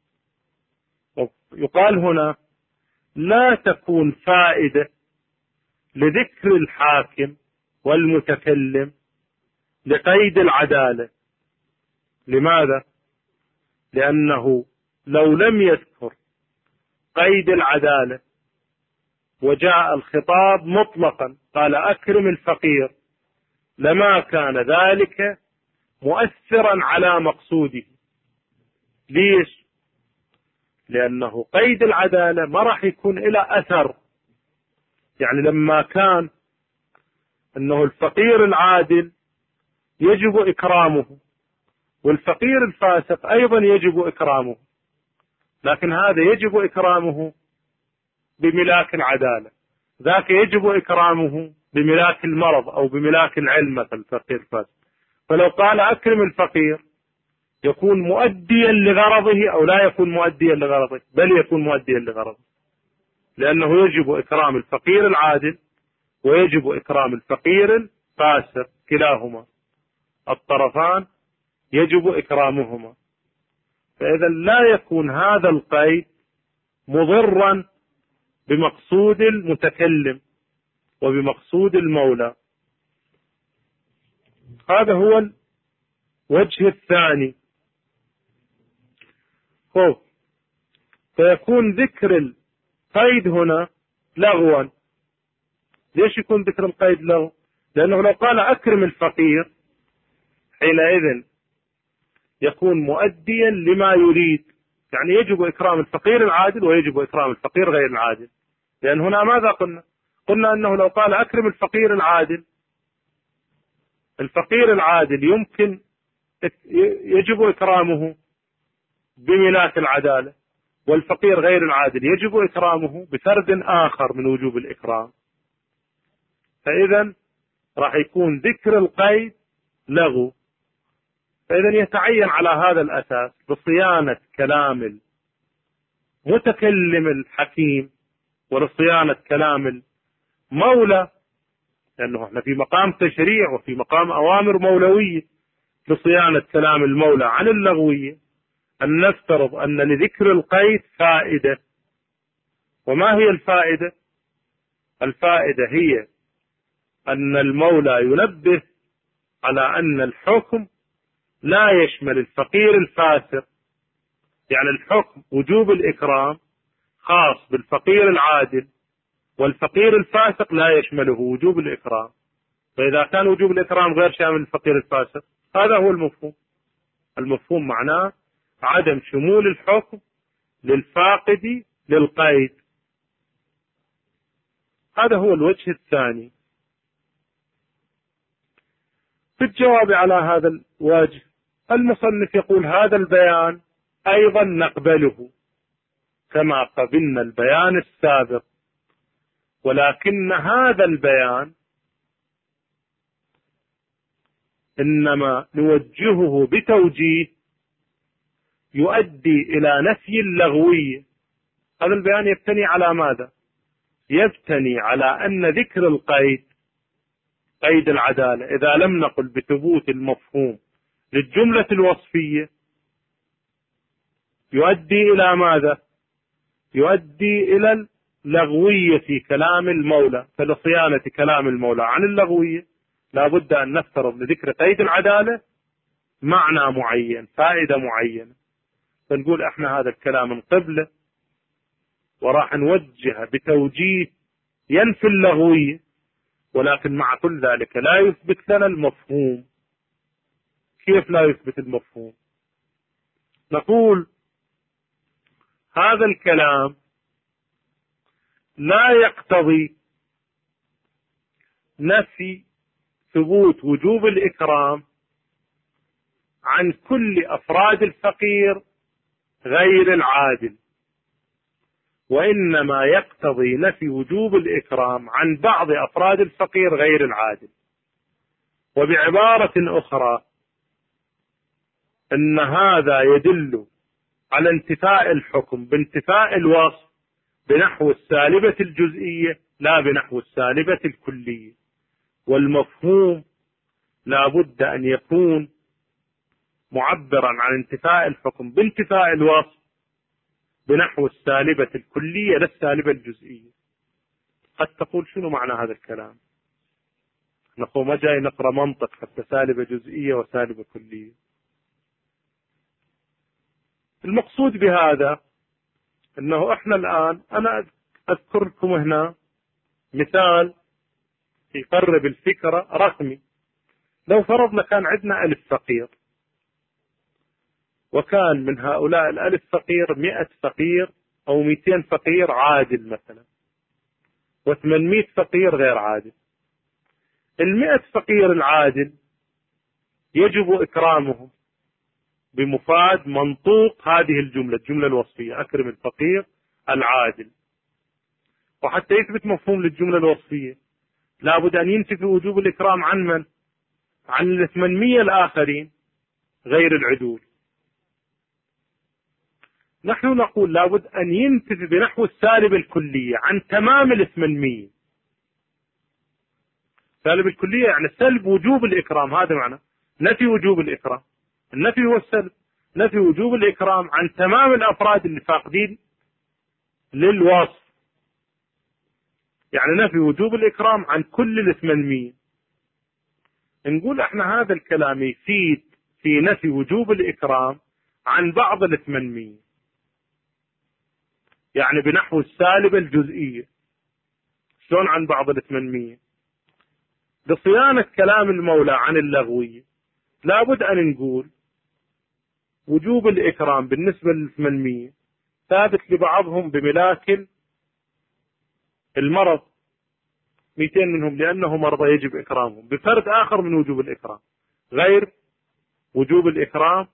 يقال هنا لا تكون فائدة لذكر الحاكم والمتكلم لقيد العدالة. لماذا؟ لأنه لو لم يذكر قيد العدالة وجاء الخطاب مطلقا قال أكرم الفقير لما كان ذلك مؤثرا على مقصوده. ليش؟ لأنه قيد العدالة ما راح يكون إلى أثر. يعني لما كان أنه الفقير العادل يجب إكرامه والفقير الفاسق أيضا يجب إكرامه، لكن هذا يجب إكرامه بملاك العدالة، ذاك يجب إكرامه بملاك المرض أو بملاك العلم مثل الفقير الفاسق. فلو قال أكرم الفقير يكون مؤديا لغرضه أو لا يكون مؤديا لغرضه؟ بل يكون مؤديا لغرضه، لأنه يجب إكرام الفقير العادل ويجب إكرام الفقير الفاسق، كلاهما الطرفان يجب إكرامهما. فإذا لا يكون هذا القيد مضرا بمقصود المتكلم وبمقصود المولى. هذا هو الوجه الثاني. خوف فيكون ذكر القيد هنا لغوا. ليش يكون ذكر القيد لغو؟ لأنه لو قال أكرم الفقير حينئذ يكون مؤديا لما يريد، يعني يجب إكرام الفقير العادل ويجب إكرام الفقير غير العادل. لأن هنا ماذا قلنا؟ قلنا أنه لو قال أكرم الفقير العادل، الفقير العادل يمكن يجب إكرامه بملاك العدالة، والفقير غير العادل يجب إكرامه بفرد آخر من وجوب الإكرام. فإذا راح يكون ذكر القيد لغو. فإذا يتعين على هذا الأساس بصيانة كلام المتكلم الحكيم ولصيانة كلام المولى، لأنه احنا في مقام تشريع وفي مقام أوامر مولوية، لصيانة كلام المولى عن اللغوية أن نفترض أن لذكر القيد فائدة. وما هي الفائدة؟ الفائدة هي أن المولى ينبه على أن الحكم لا يشمل الفقير الفاسق، يعني الحكم وجوب الإكرام خاص بالفقير العادل والفقير الفاسق لا يشمله وجوب الإكرام. فإذا كان وجوب الإكرام غير شامل الفقير الفاسق، هذا هو المفهوم. المفهوم معناه عدم شمول الحكم للفاقد للقيد. هذا هو الوجه الثاني. في الجواب على هذا الوجه المصنف يقول هذا البيان أيضا نقبله كما قبلنا البيان السابق، ولكن هذا البيان إنما نوجهه بتوجيه يؤدي إلى نفي اللغوية. هذا البيان يبتني على ماذا؟ يبتني على أن ذكر القيد، قيد العدالة، إذا لم نقل بثبوت المفهوم للجملة الوصفية، يؤدي إلى ماذا؟ يؤدي إلى اللغوية في كلام المولى. فلصيانة كلام المولى عن اللغوية لا بد أن نفترض لذكر قيد العدالة معنى معين، فائدة معينة. فنقول احنا هذا الكلام من قبله وراح نوجه بتوجيه ينفي اللغوية، ولكن مع كل ذلك لا يثبت لنا المفهوم. كيف لا يثبت المفهوم؟ نقول هذا الكلام لا يقتضي نفي ثبوت وجوب الإكرام عن كل أفراد الفقير غير العادل، وإنما يقتضي نفي وجوب الإكرام عن بعض أفراد الفقير غير العادل. وبعبارة أخرى أن هذا يدل على انتفاء الحكم بانتفاء الوصف بنحو السالبة الجزئية لا بنحو السالبة الكلية. والمفهوم لا بد أن يكون معبرا عن انتفاء الحكم بانتفاء الوصف بنحو السالبة الكلية لا السالبة الجزئية. قد تقول شنو معنى هذا الكلام؟ نقول ما جاي نقرأ منطق حتى سالبة جزئية وسالبة كلية. المقصود بهذا أنه إحنا الآن أنا أذكر لكم هنا مثال يقرب الفكرة رقمي. لو فرضنا كان عندنا ألف فقير، وكان من هؤلاء الألف فقير مئة فقير أو مئتين فقير عادل مثلا، وثمانمئة فقير غير عادل. المئة فقير العادل يجب إكرامهم بمفاد منطوق هذه الجملة، الجملة الوصفية، أكرم الفقير العادل. وحتى يثبت مفهوم للجملة الوصفية لابد أن ينتفي وجوب الإكرام عن من؟ عن الثمانمئة الآخرين غير العدول. نحن نقول لابد أن ينتفي بنحو السالب الكلية عن تمام الثمانمئة. سالب الكلية يعني سلب وجوب الإكرام، هذا معنى نفي وجوب الإكرام. النفي هو السلب، نفي وجوب الإكرام عن تمام الأفراد اللي فاقدين للوصف، يعني نفي وجوب الإكرام عن كل الثمانمئة. نقول احنا هذا الكلام يفيد في نفي وجوب الإكرام عن بعض الثمانمئة، يعني بنحو السالبة الجزئية. شلون عن بعض الثمانمئة؟ لصيانة كلام المولى عن اللغوية لابد أن نقول وجوب الإكرام بالنسبة للثمانمئة ثابت لبعضهم بملاك المرض، مئتين منهم لأنه مرضى يجب إكرامهم بفرد آخر من وجوب الإكرام غير وجوب الإكرام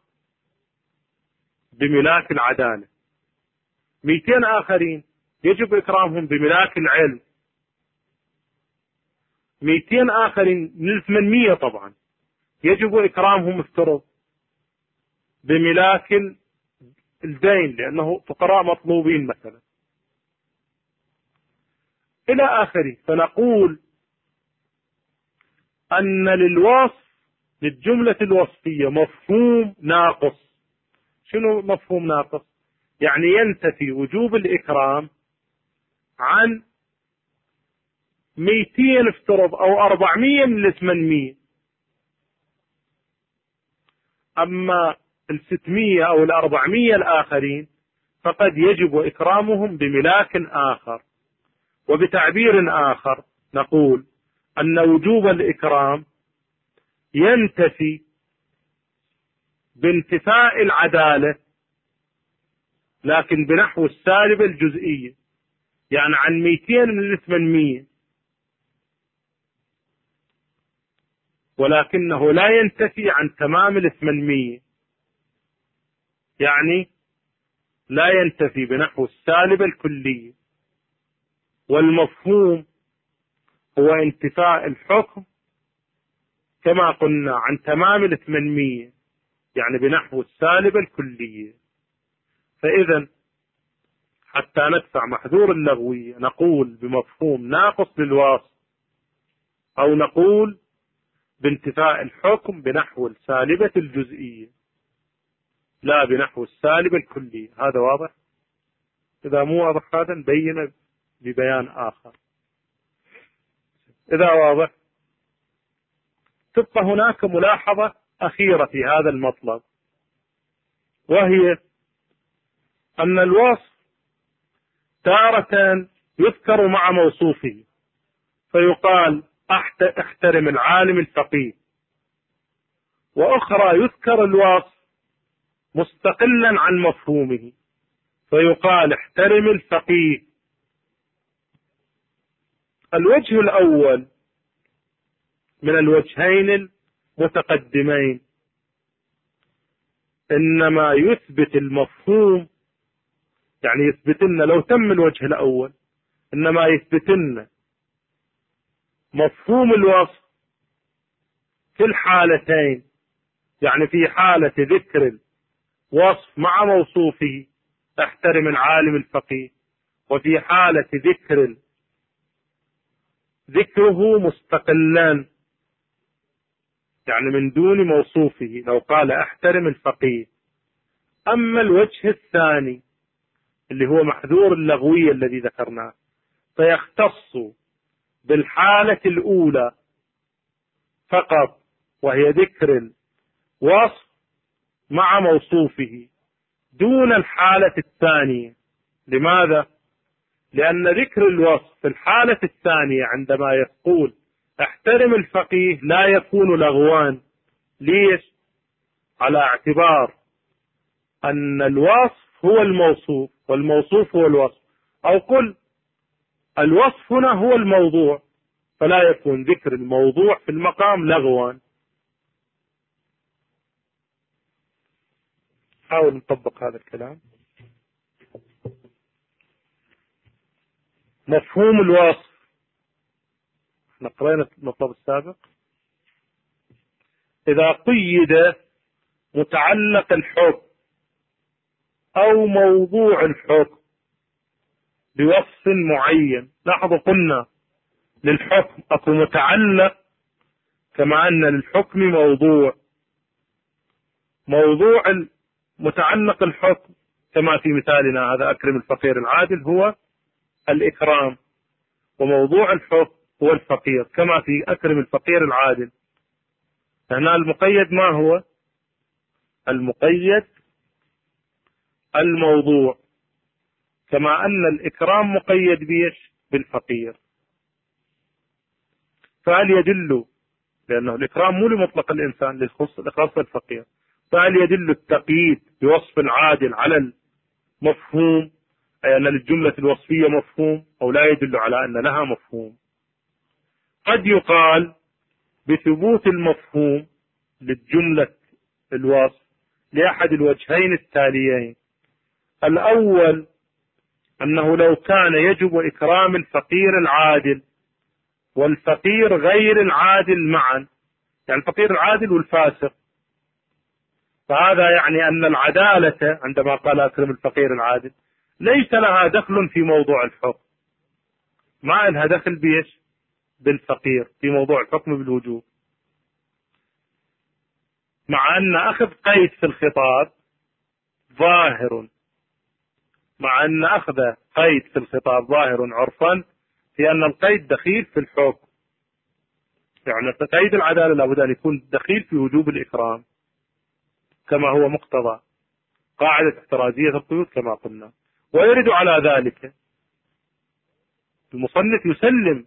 بملاك العدالة. مئتين آخرين يجب إكرامهم بملاك العلم. مئتين آخرين من الثمانمئة طبعا يجب إكرامهم افترض بملاك الدين لأنه فقراء مطلوبين مثلا إلى آخره. فنقول أن للوصف للجملة الوصفية مفهوم ناقص. شنو مفهوم ناقص؟ يعني ينتفي وجوب الإكرام عن مئتين افترض أو أربعمئة من الثمانمئة، أما الستمئة أو الأربعمئة الآخرين فقد يجب إكرامهم بملاك آخر. وبتعبير آخر نقول أن وجوب الإكرام ينتفي بانتفاء العدالة لكن بنحو السالبة الجزئية، يعني عن مئتين من الثمانمية، ولكنه لا ينتفي عن تمام الثمانمية، يعني لا ينتفي بنحو السالبة الكلية. والمفهوم هو انتفاء الحكم كما قلنا عن تمام الثمانمية، يعني بنحو السالبة الكلية. فإذا حتى ندفع محذور اللغوية نقول بمفهوم ناقص للواصف، أو نقول بانتفاء الحكم بنحو السالبة الجزئية لا بنحو السالبة الكلية. هذا واضح؟ إذا مو واضح هذا نبين ببيان آخر. إذا واضح، تبقى هناك ملاحظة أخيرة في هذا المطلب، وهي أن الوصف تارة يذكر مع موصوفه فيقال احترم العالم الفقيه، وأخرى يذكر الوصف مستقلا عن مفهومه فيقال احترم الفقيه. الوجه الأول من الوجهين المتقدمين إنما يثبت المفهوم، يعني يثبتنا لو تم الوجه الأول إنما يثبتنا مفهوم الوصف في الحالتين، يعني في حالة ذكر الوصف مع موصوفه احترم العالم الفقيه، وفي حالة ذكر ذكره مستقلا يعني من دون موصوفه لو قال احترم الفقيه. أما الوجه الثاني اللي هو محذور اللغوية الذي ذكرناه فيختص بالحالة الأولى فقط، وهي ذكر الوصف مع موصوفه دون الحالة الثانية. لماذا؟ لأن ذكر الوصف في الحالة الثانية عندما يقول احترم الفقيه لا يكون لغوان. ليش؟ على اعتبار أن الوصف هو الموصوف والموصوف هو الوصف، أو قل الوصف هنا هو الموضوع، فلا يكون ذكر الموضوع في المقام لغوان. حاول نطبق هذا الكلام. مفهوم الوصف، احنا قرأنا المطلب السابق، إذا قيد متعلق الحكم أو موضوع الحكم بوصف معين. لاحظوا قلنا للحكم أكو متعلق كما أن للحكم موضوع. موضوع متعلق الحكم كما في مثالنا هذا أكرم الفقير العادل هو الإكرام، وموضوع الحكم هو الفقير كما في أكرم الفقير العادل. هنا المقيد ما هو؟ المقيد الموضوع، كما أن الإكرام مقيد بيش؟ بالفقير. فهل يدل، لأنه الإكرام مو لمطلق الإنسان لخاص الفقير، فهل يدل التقييد بوصف العادل على المفهوم، أي أن للجملة الوصفية مفهوم، أو لا يدل على أن لها مفهوم؟ قد يقال بثبوت المفهوم للجملة الوصف لأحد الوجهين التاليين. الأول أنه لو كان يجب إكرام الفقير العادل والفقير غير العادل معا، يعني الفقير العادل والفاسق، فهذا يعني أن العدالة عندما قال أكرم الفقير العادل ليس لها دخل في موضوع الحكم، ما لها دخل بيش؟ بالفقير في موضوع الحكم بالوجوب، مع أن أخذ قيد في الخطاب ظاهر، مع أن أخذ قيد في الخطاب ظاهر عرفا في أن القيد دخيل في الحكم، يعني قيد العدالة لابد أن يكون دخيل في وجوب الإكرام كما هو مقتضى قاعدة احترازية القيود كما قلنا. ويرد على ذلك المصنف يسلم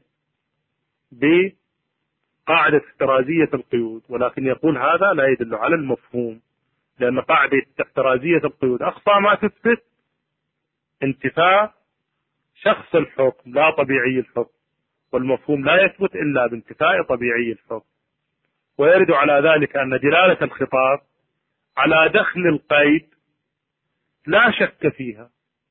بقاعدة احترازية القيود، ولكن يقول هذا لا يدل على المفهوم، لأن قاعدة احترازية القيود أقصى ما تثبت انتفاء شخص الحكم لا طبيعي الحكم، والمفهوم لا يثبت إلا بانتفاء طبيعي الحكم. ويرد على ذلك أن دلالة الخطاب على دخل القيد لا شك فيها،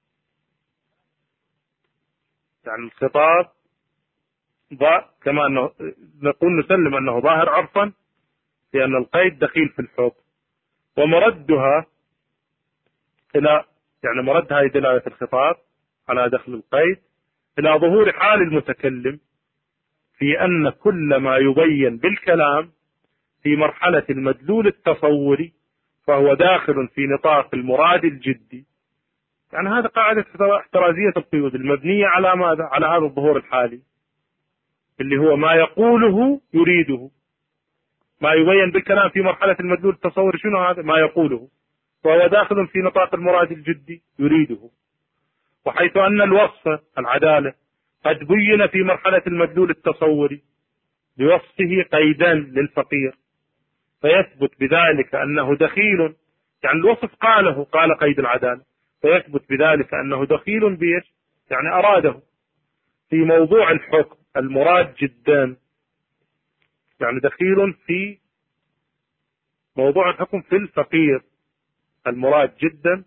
يعني الخطاب كما أنه نقول نسلم أنه ظاهر عرفا لأن القيد دخيل في الحكم، ومردها إلى يعني مرد هذه دلالة الخطاب على دخل القيد إلى ظهور حال المتكلم في أن كل ما يبين بالكلام في مرحلة المدلول التصوري فهو داخل في نطاق المراد الجدي. يعني هذا قاعدة احترازية القيود المبنية على ماذا؟ على هذا الظهور الحالي اللي هو ما يقوله يريده، ما يبين بالكلام في مرحلة المدلول التصوري شنو هذا؟ ما يقوله، وهو داخل في نطاق المراد الجدي يريده. وحيث أن الوصف العدالة قد بين في مرحلة المدلول التصوري بوصفه قيدا للفقير، فيثبت بذلك أنه دخيل، يعني الوصف قاله قال قيد العدالة، فيثبت بذلك أنه دخيل بيش يعني أراده في موضوع الحكم المراد جدا، يعني دخيل في موضوع الحكم في الفقير المراد جدا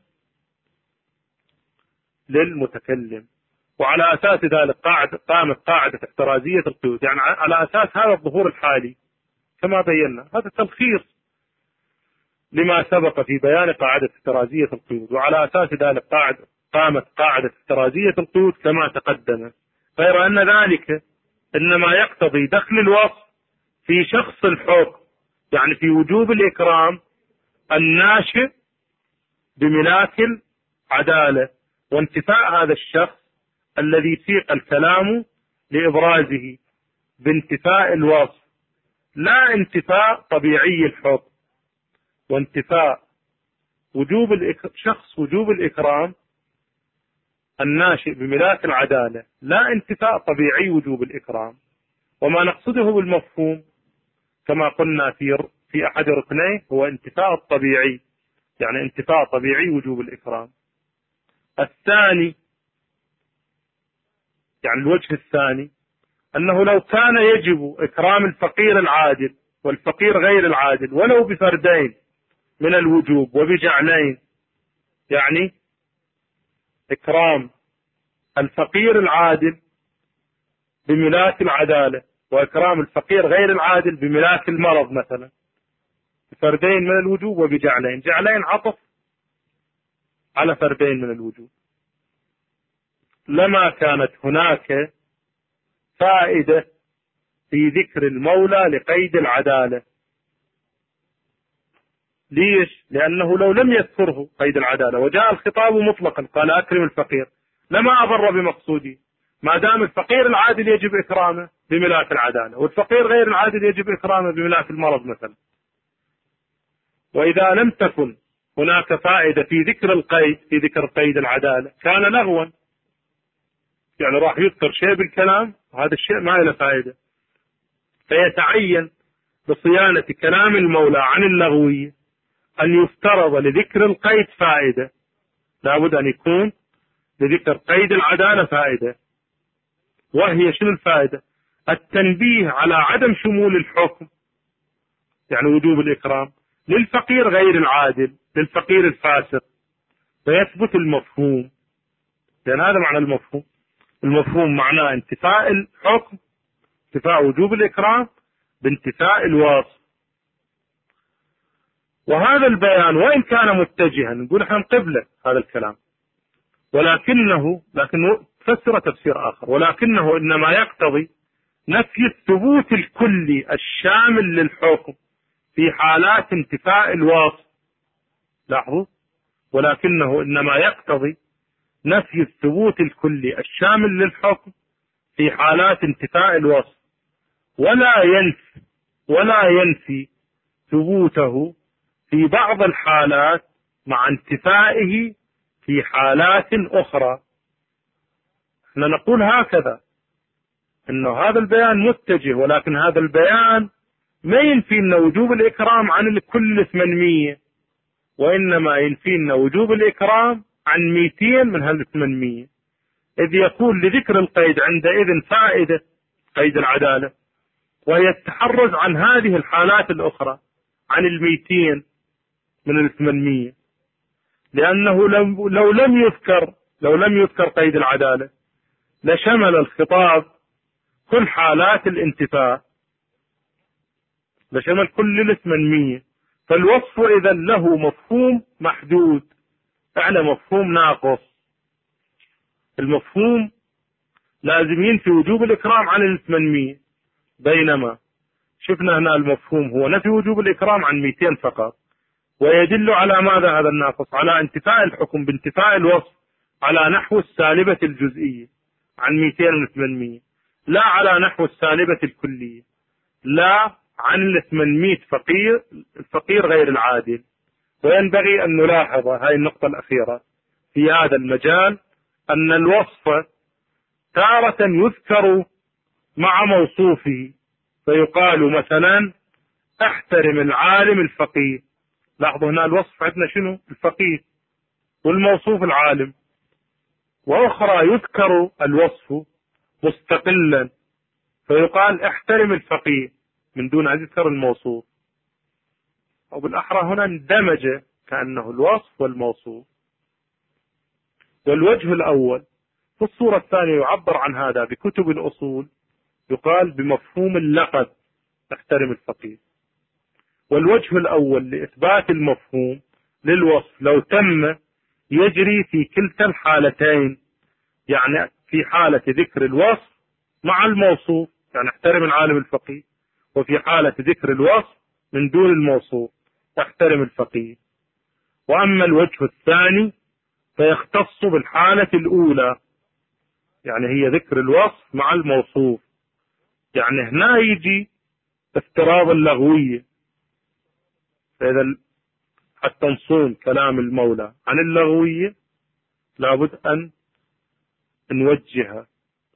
للمتكلم. وعلى أساس ذلك قاعدة قامت قاعدة احترازية القيود، يعني على أساس هذا الظهور الحالي كما بينا، هذا تلخيص لما سبق في بيان قاعدة احترازية القيود. وعلى أساس ذلك قاعدة قامت قاعدة احترازية القيود كما تقدم، غير أن ذلك إنما يقتضي دخل الوصف في شخص الحكم، يعني في وجوب الإكرام الناشئ بملاك العدالة، وانتفاء هذا الشخص الذي سيق الكلام لإبرازه بانتفاء الوصف، لا انتفاء طبيعي الحكم. وانتفاء وجوب الإك... شخص وجوب الإكرام الناشئ بملاك العدالة، لا انتفاء طبيعي وجوب الإكرام. وما نقصده بالمفهوم كما قلنا في في أحد ركنيه هو انتفاء الطبيعي، يعني انتفاء طبيعي وجوب الإكرام. الثاني يعني الوجه الثاني أنه لو كان يجب إكرام الفقير العادل والفقير غير العادل ولو بفردين من الوجوب وبجعلين، يعني إكرام الفقير العادل بملاك العدالة وإكرام الفقير غير العادل بملاك المرض مثلا، بفردين من الوجوب وبجعلين، جعلين عطف على فردين من الوجوب، لما كانت هناك فائدة في ذكر المولى لقيد العدالة. ليش؟ لأنه لو لم يذكره قيد العدالة وجاء الخطاب مطلقا قال أكرم الفقير لما أضر بمقصودي، ما دام الفقير العادل يجب إكرامه بملاك العدالة والفقير غير العادل يجب إكرامه بملاك المرض مثلا. وإذا لم تكن هناك فائدة في ذكر القيد في ذكر قيد العدالة كان لغوا، يعني راح يذكر شيء بالكلام وهذا الشيء ما له فائدة، فيتعين بصيانة كلام المولى عن اللغوية أن يفترض لذكر القيد فائدة، لابد أن يكون لذكر قيد العدالة فائدة. وهي شنو الفائدة؟ التنبيه على عدم شمول الحكم، يعني وجوب الإكرام للفقير غير العادل للفقير الفاسق، فيثبت المفهوم، لأن هذا معنى المفهوم. المفهوم معناه انتفاء الحكم، انتفاء وجوب الإكرام بانتفاء الوصف. وهذا البيان وإن كان متجها نقول احنا قبله هذا الكلام، ولكنه لكنه تفسر تفسير آخر، ولكنه إنما يقتضي نفي الثبوت الكلي الشامل للحكم في حالات انتفاء الوصف. لاحظوا، ولكنه إنما يقتضي نفي الثبوت الكلي الشامل للحكم في حالات انتفاء الوصف، ولا ينفي ولا ينفي ثبوته في بعض الحالات مع انتفائه في حالات أخرى. احنا نقول هكذا انه هذا البيان متجه، ولكن هذا البيان ما ينفي ان وجوب الاكرام عن الكل ثمانمية، وانما ينفي ان وجوب الاكرام عن مئتين من هال ثمانمية، اذ يكون لذكر القيد عندئذ فائدة قيد العدالة، وهي التحرز عن هذه الحالات الاخرى عن المئتين من الثمانمية، لانه لو, لو لم يذكر لو لم يذكر قيد العدالة لشمل الخطاب كل حالات الانتفاء، لشمل كل الثمانمية، فالوصف إذا له مفهوم محدود، يعني مفهوم ناقص. المفهوم لازم ينفي وجوب الإكرام عن الثمانمية، بينما شفنا هنا المفهوم هو نفي وجوب الإكرام عن مئتين فقط، ويدل على ماذا هذا الناقص؟ على انتفاء الحكم بانتفاء الوصف على نحو السالبة الجزئية عن مئتين من ثمانمية، لا على نحو السالبة الكلية، لا عن الثمانمية فقير الفقير غير العادل. وينبغي أن نلاحظ هذه النقطة الأخيرة في هذا المجال، أن الوصف تارة يذكر مع موصوفه، فيقال مثلا احترم العالم الفقيه. لاحظوا هنا الوصف عندنا شنو؟ الفقيه، والموصوف العالم. وأخرى يذكر الوصف مستقلا، فيقال احترم الفقيه من دون أن يذكر الموصوف، أو بالأحرى هنا اندمج كأنه الوصف والموصوف. والوجه الأول في الصورة الثانية يعبر عن هذا بكتب الأصول، يقال بمفهوم اللقب احترم الفقيه. والوجه الأول لإثبات المفهوم للوصف لو تم يجري في كلتا الحالتين، يعني في حالة ذكر الوصف مع الموصوف، يعني احترم العالم الفقيه، وفي حالة ذكر الوصف من دون الموصوف احترم الفقيه. وأما الوجه الثاني فيختص بالحالة الأولى، يعني هي ذكر الوصف مع الموصوف، يعني هنا يجي افتراض اللغوية، فإذا حتى نصون كلام المولى عن اللغوية لابد أن نوجهها،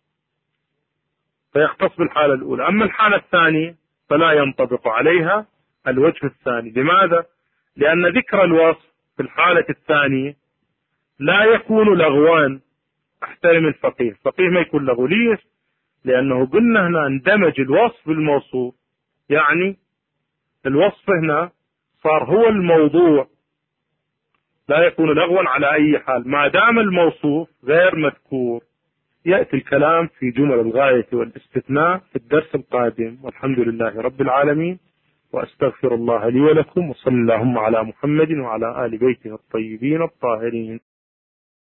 فيختص بالحالة الأولى. أما الحالة الثانية فلا ينطبق عليها الوجه الثاني. لماذا؟ لأن ذكر الوصف في الحالة الثانية لا يكون لغوان احترم الفقيه، الفقيه ما يكون لغو. ليش؟ لأنه قلنا هنا اندمج الوصف بالموصوف، يعني الوصف هنا صار هو الموضوع، لا يكون لغوا على أي حال ما دام الموصوف غير مذكور. يأتي الكلام في جمل الغاية والاستثناء في الدرس القادم، والحمد لله رب العالمين، وأستغفر الله لي ولكم، وصلى اللهم على محمد وعلى آل بيته الطيبين الطاهرين.